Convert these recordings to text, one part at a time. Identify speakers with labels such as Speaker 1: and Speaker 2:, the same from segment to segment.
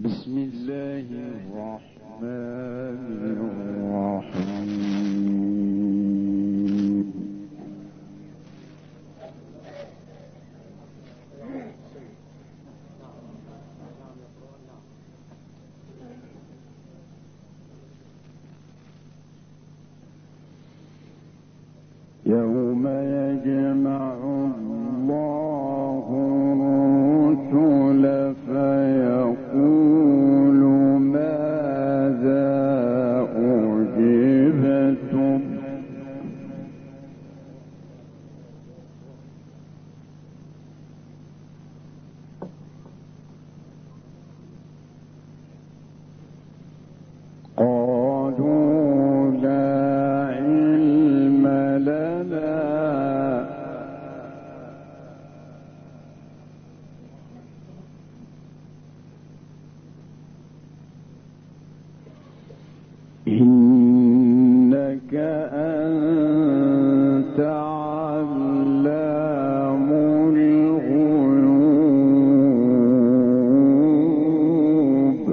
Speaker 1: بسم الله الرحمن الرحيم. يوم يجمع الله الرسل فيقول ماذا أجبتم قالوا لا علم لنا إنك أنت علام الغيوب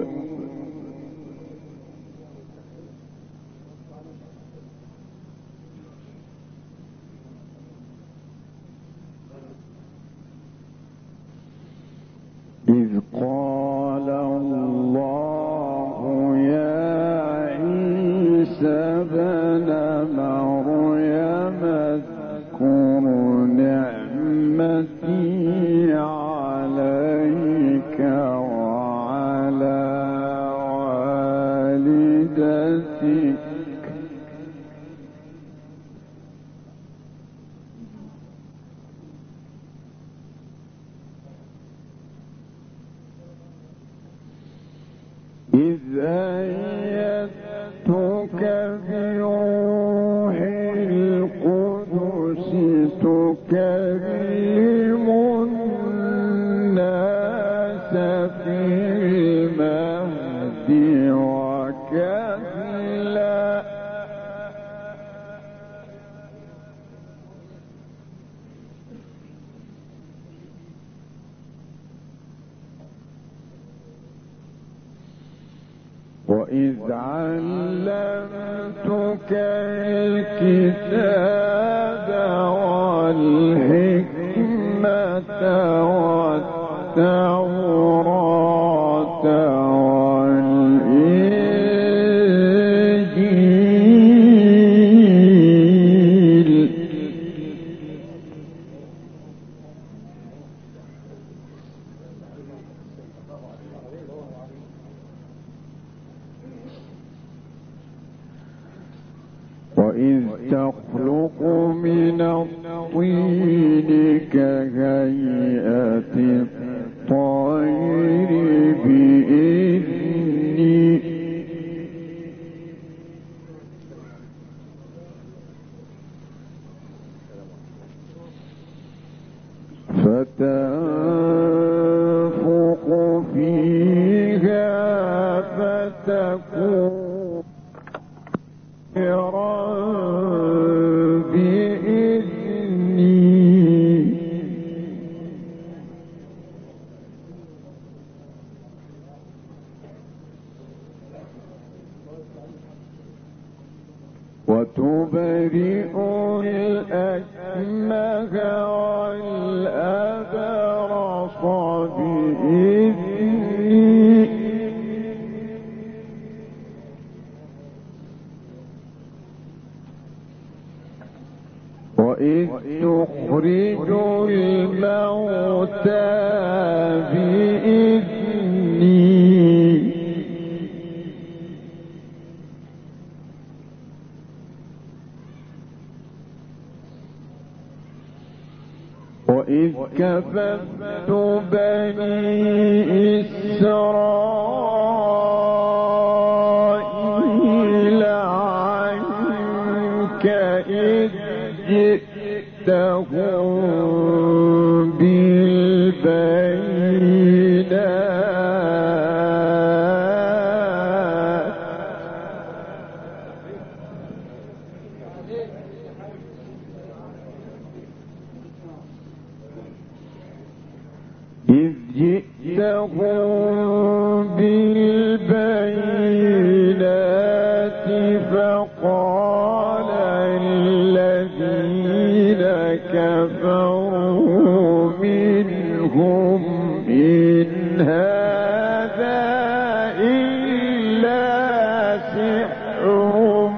Speaker 1: إذ قال الله يا عيسى ابن مريم اذكر نعمتي عليك وعلى والدتك إذ أيدتك بروح القدس تكلم الناس في المهد وكهلا وإذ علمتك الكتاب والحكمة والتوراة والإنجيل وإذ تخلق من الطين كهيئة الطير بإذني فتنفخ فيها فتكون بإذني وتبرئ الأكمه والأبرص بإذني وإذ تخرج الموتى بإذني وإذ كففت بني إسرائيل عنك إذ جئتهم بالبينات إذ جئتهم منهم إن هذا إلا سحر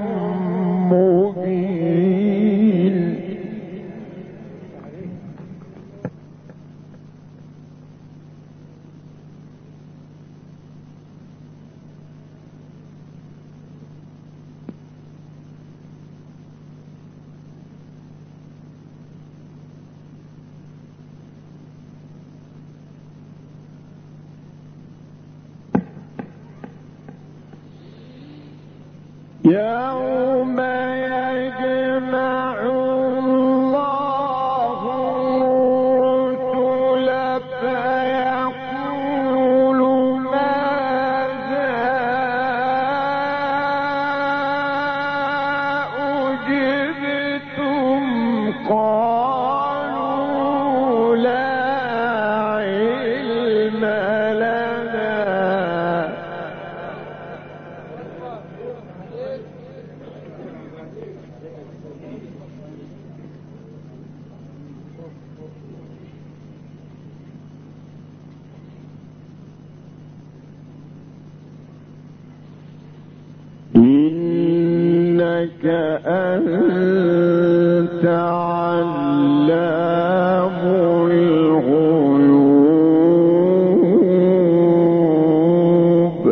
Speaker 1: مبين. يوم يجمع الله الرسل فيقول ماذا أجبتم قالوا لا علم لنا إنك أنت علام الغيوب.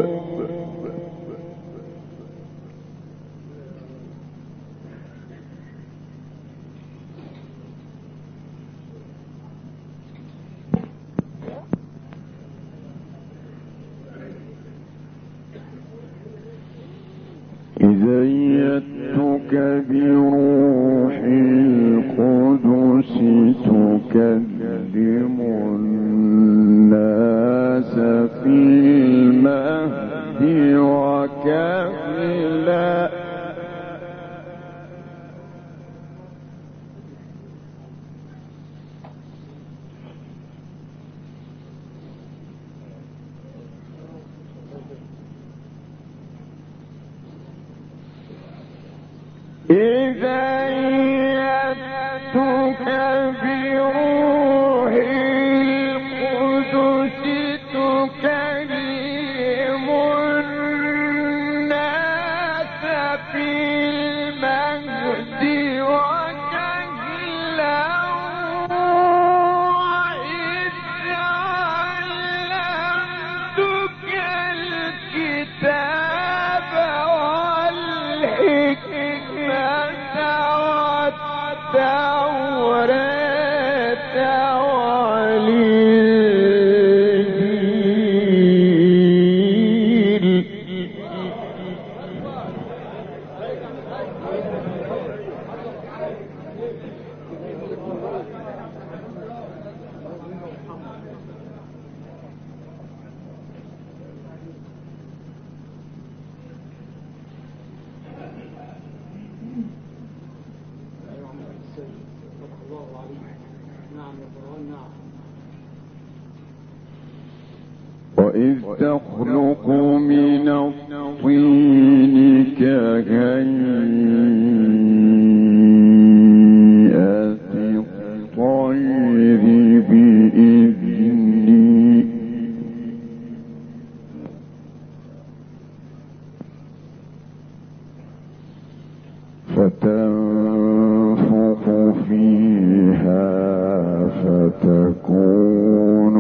Speaker 1: إذا أيدتك بروح القدس تكلم الناس في المهد وكهلا. إذا أيدتك بروح القدس تكلم الناس في المهد وكهلا وإذ علمتك الكتاب والحكمة والتوراة والإنجيل. وإذ تخلق من الطين كهيئة الطير بإذني فتنفخ فيها فتكون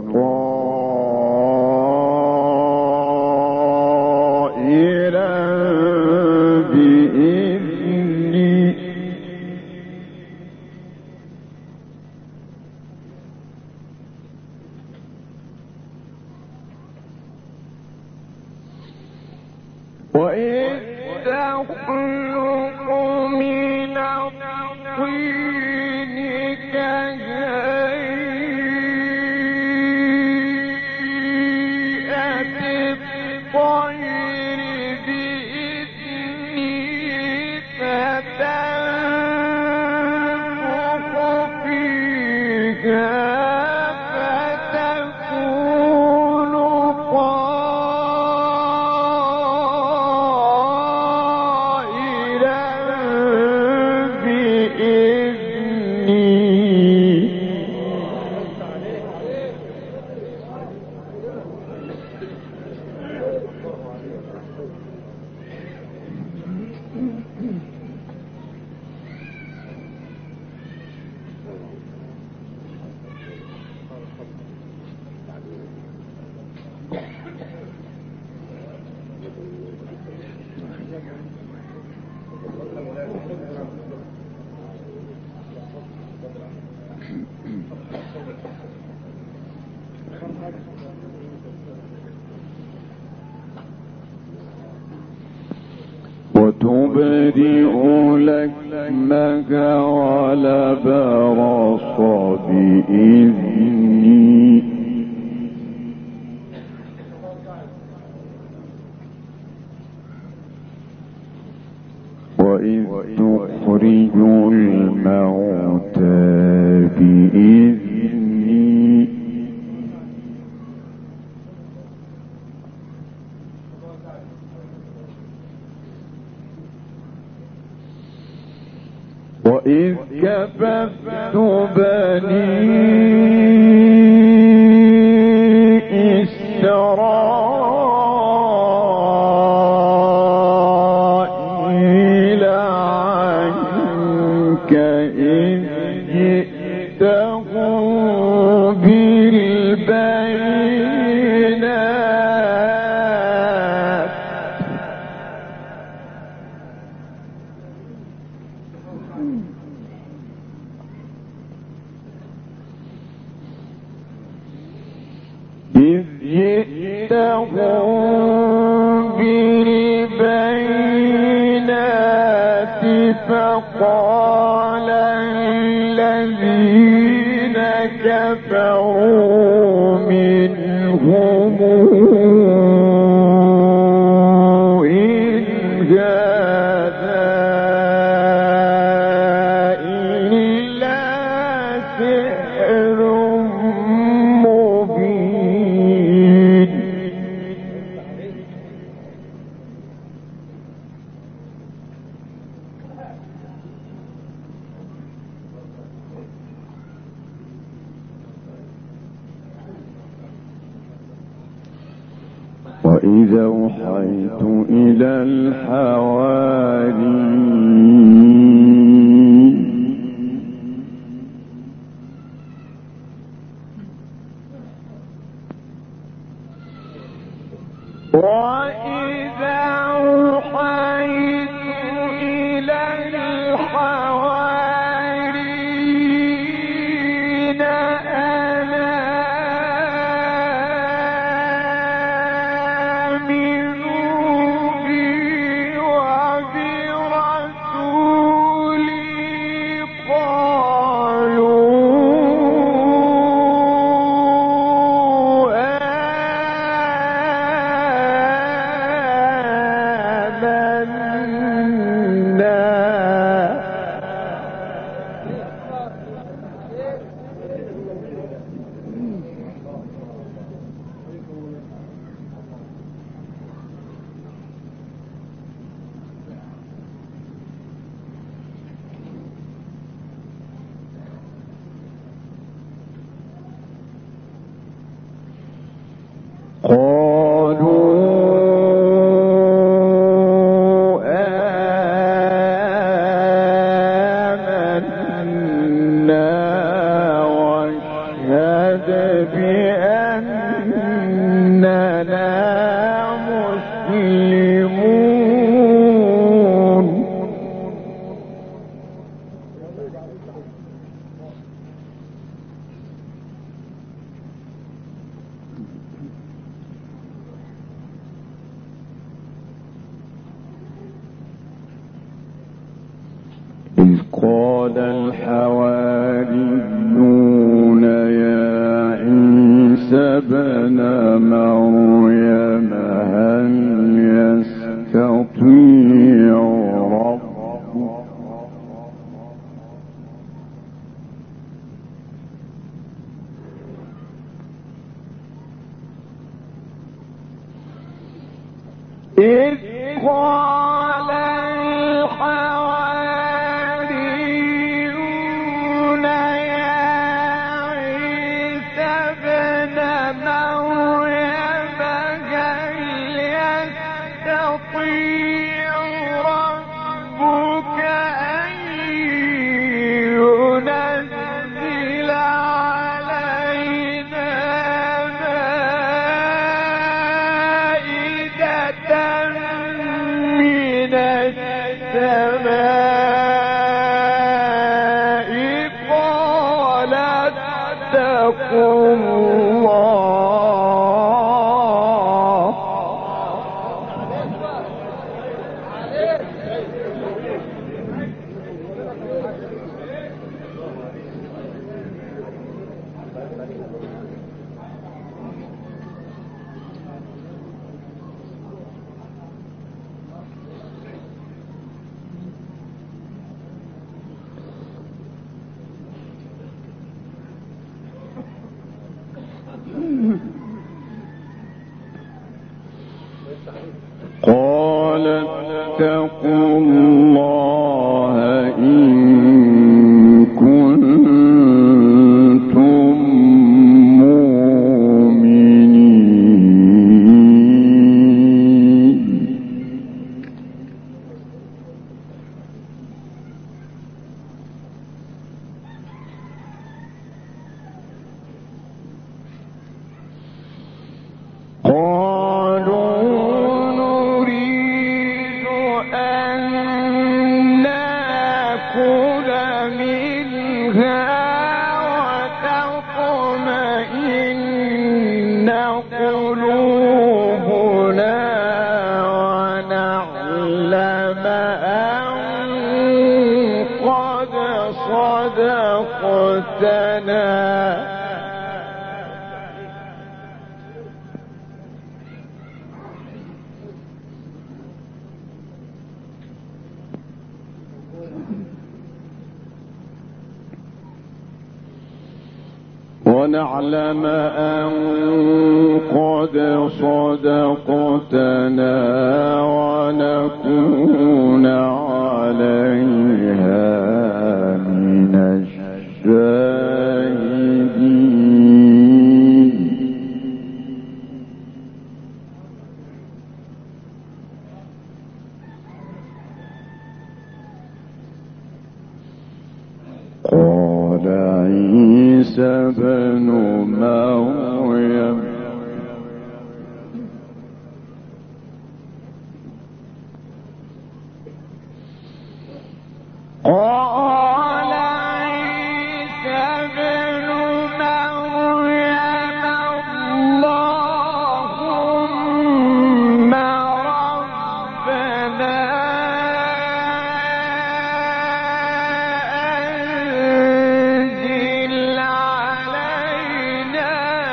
Speaker 1: طائرا بإذني. وإذ تخلق من الطين كهيئة الطير بإذني فتنفخ فيها فتكون طائرا تبرئ لكمك والبرص بإذني وإذ تخرج الموتى بإذني وإذ كففت بني إسرائيل عنك إذ جئتهم بالبينات فقال الذين كفروا منهم إن هذا إلا سحر مبين وإذا أوحيت إلى الحواريين وإذا أوحيت إلى الحواريين إذ قال الحواريون يا عيسى ابن مريم هل يستطيع ربك إذ قال الحواريون يا عيسى ابن مريم هل يستطيع ربك أن ينزل علينا مائدة من السماء قال اتقوا الله اتقوا الله إن كنتم مؤمنين. ونعلم أن قد صدقتنا ونكون عليها من الشاهدين. قال عيسى بن مريم اللهم ربنا أنزل علينا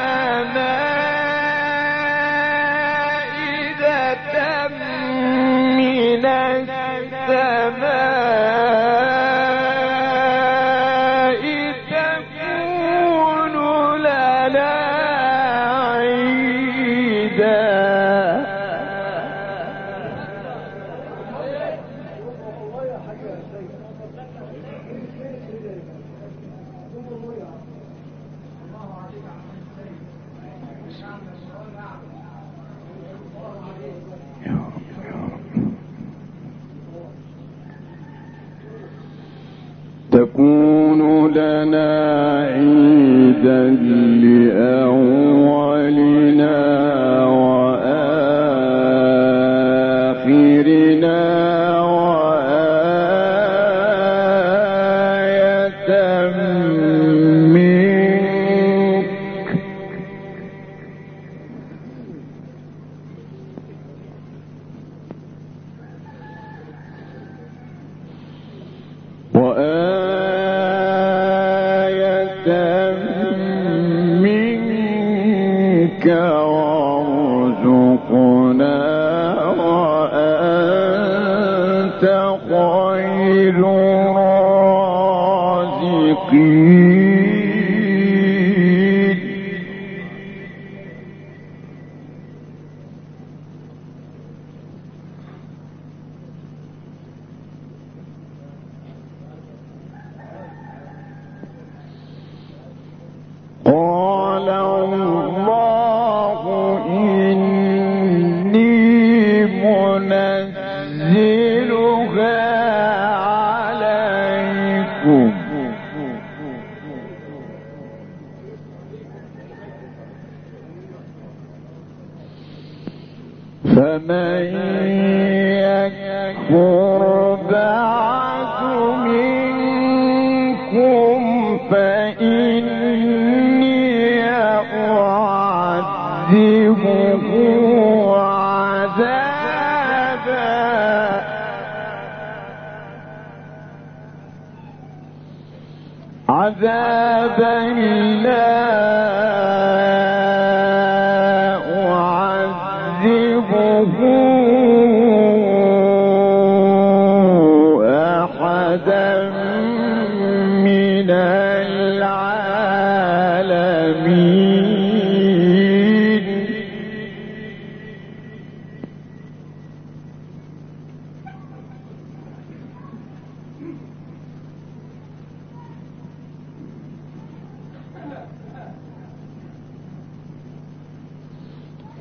Speaker 1: مائدة من السماء تكون لنا عيدا. تكون لنا عيدا لأولنا وآخرنا وآية منك وارزقنا وأنت خير الرازقين. قال الله إني منزلها عليكم فمن يكفر بعد منكم فإني أعذبه عذابا لا أعذبه أحدا من العالمين.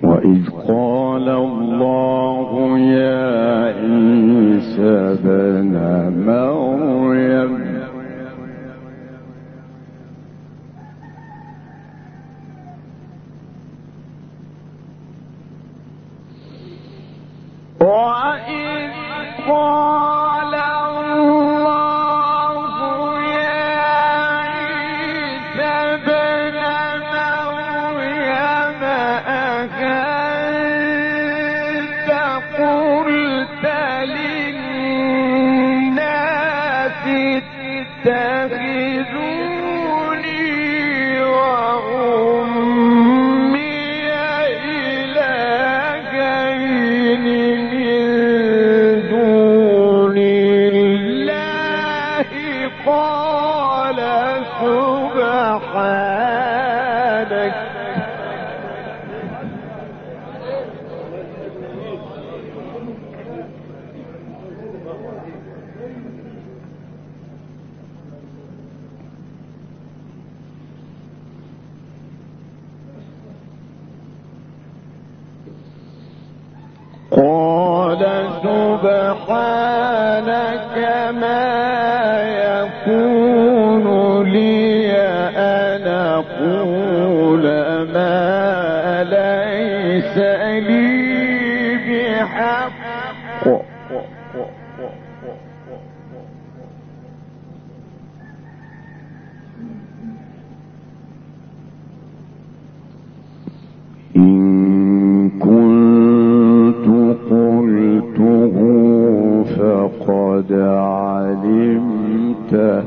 Speaker 1: وإذ قال الله يا عيسى ابن مريم سبحانك ما يكون لي أن أقول ما ليس لي بحق إن كنت قلته فقد علمته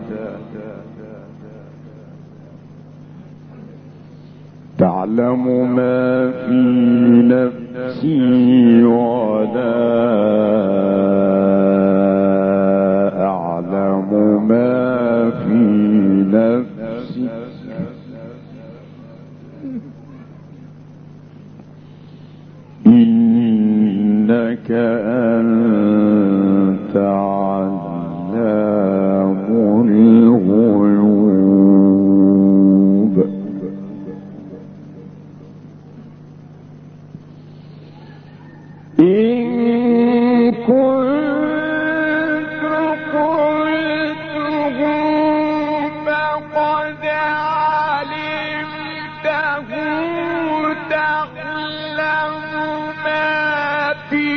Speaker 1: تعلم ما في نفسي ولا أعلم ما في نفسي إنك أنت علام الغيوب إن كنت قلته فقد علمته تعلم ما في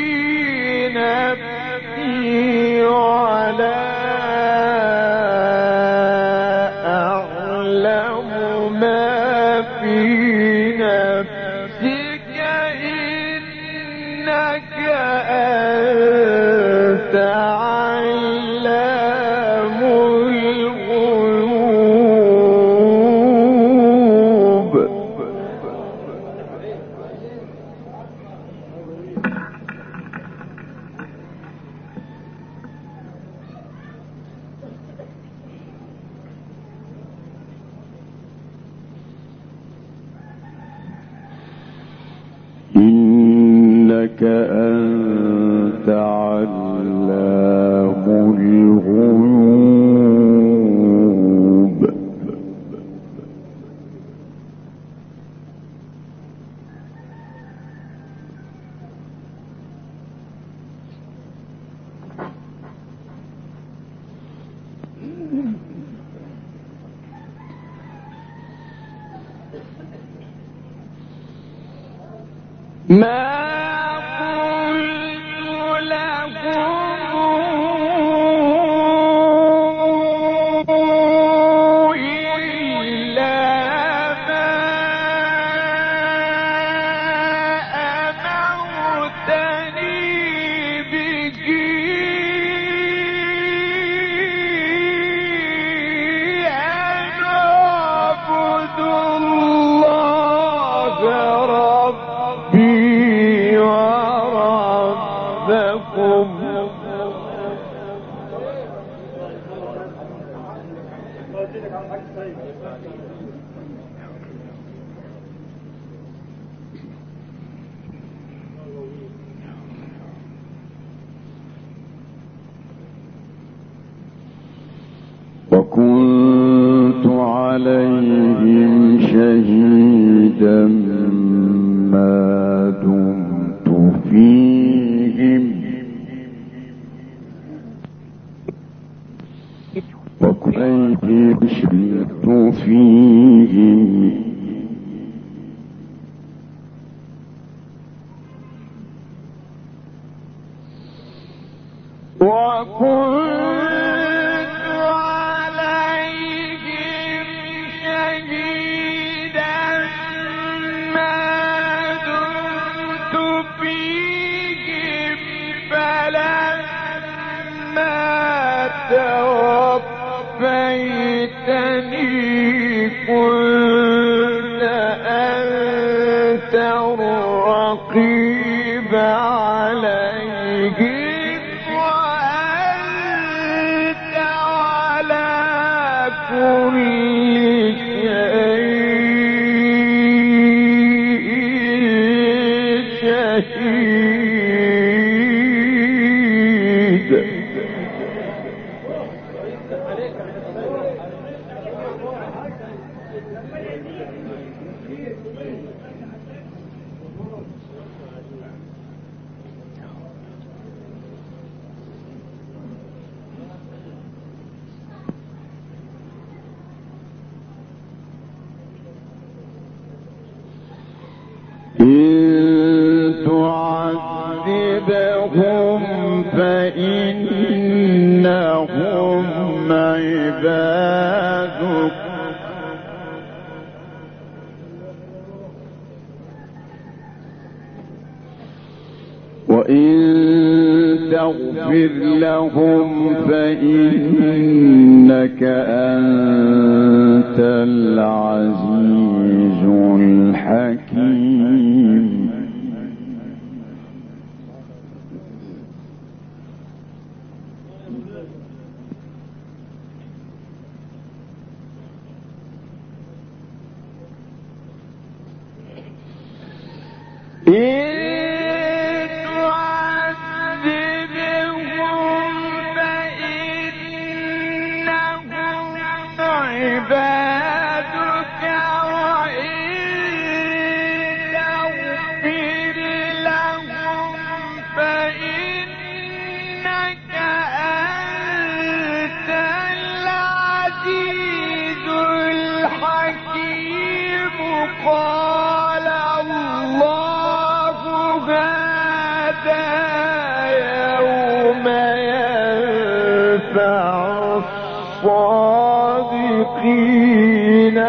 Speaker 1: نفسي ولا أعلم ما في نفسك إنك أنت علام الغيوب إنك أنت علام الغيوب ما وكنت عليهم شهيدا ما دمت فيهم وكيف شئت فيهم وكنت عليهم شهيدا ما دمت فيهم فلما توفيتني كنت أنت الرقيب عليهم تعذبهم فإنهم عبادك وإن تغفر لهم فإنك أنت العزيز الحكيم قال الله هذا يوم ينفع الصادقين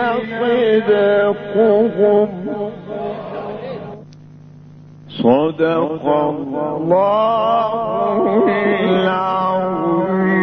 Speaker 1: صدقهم صدق الله العظيم.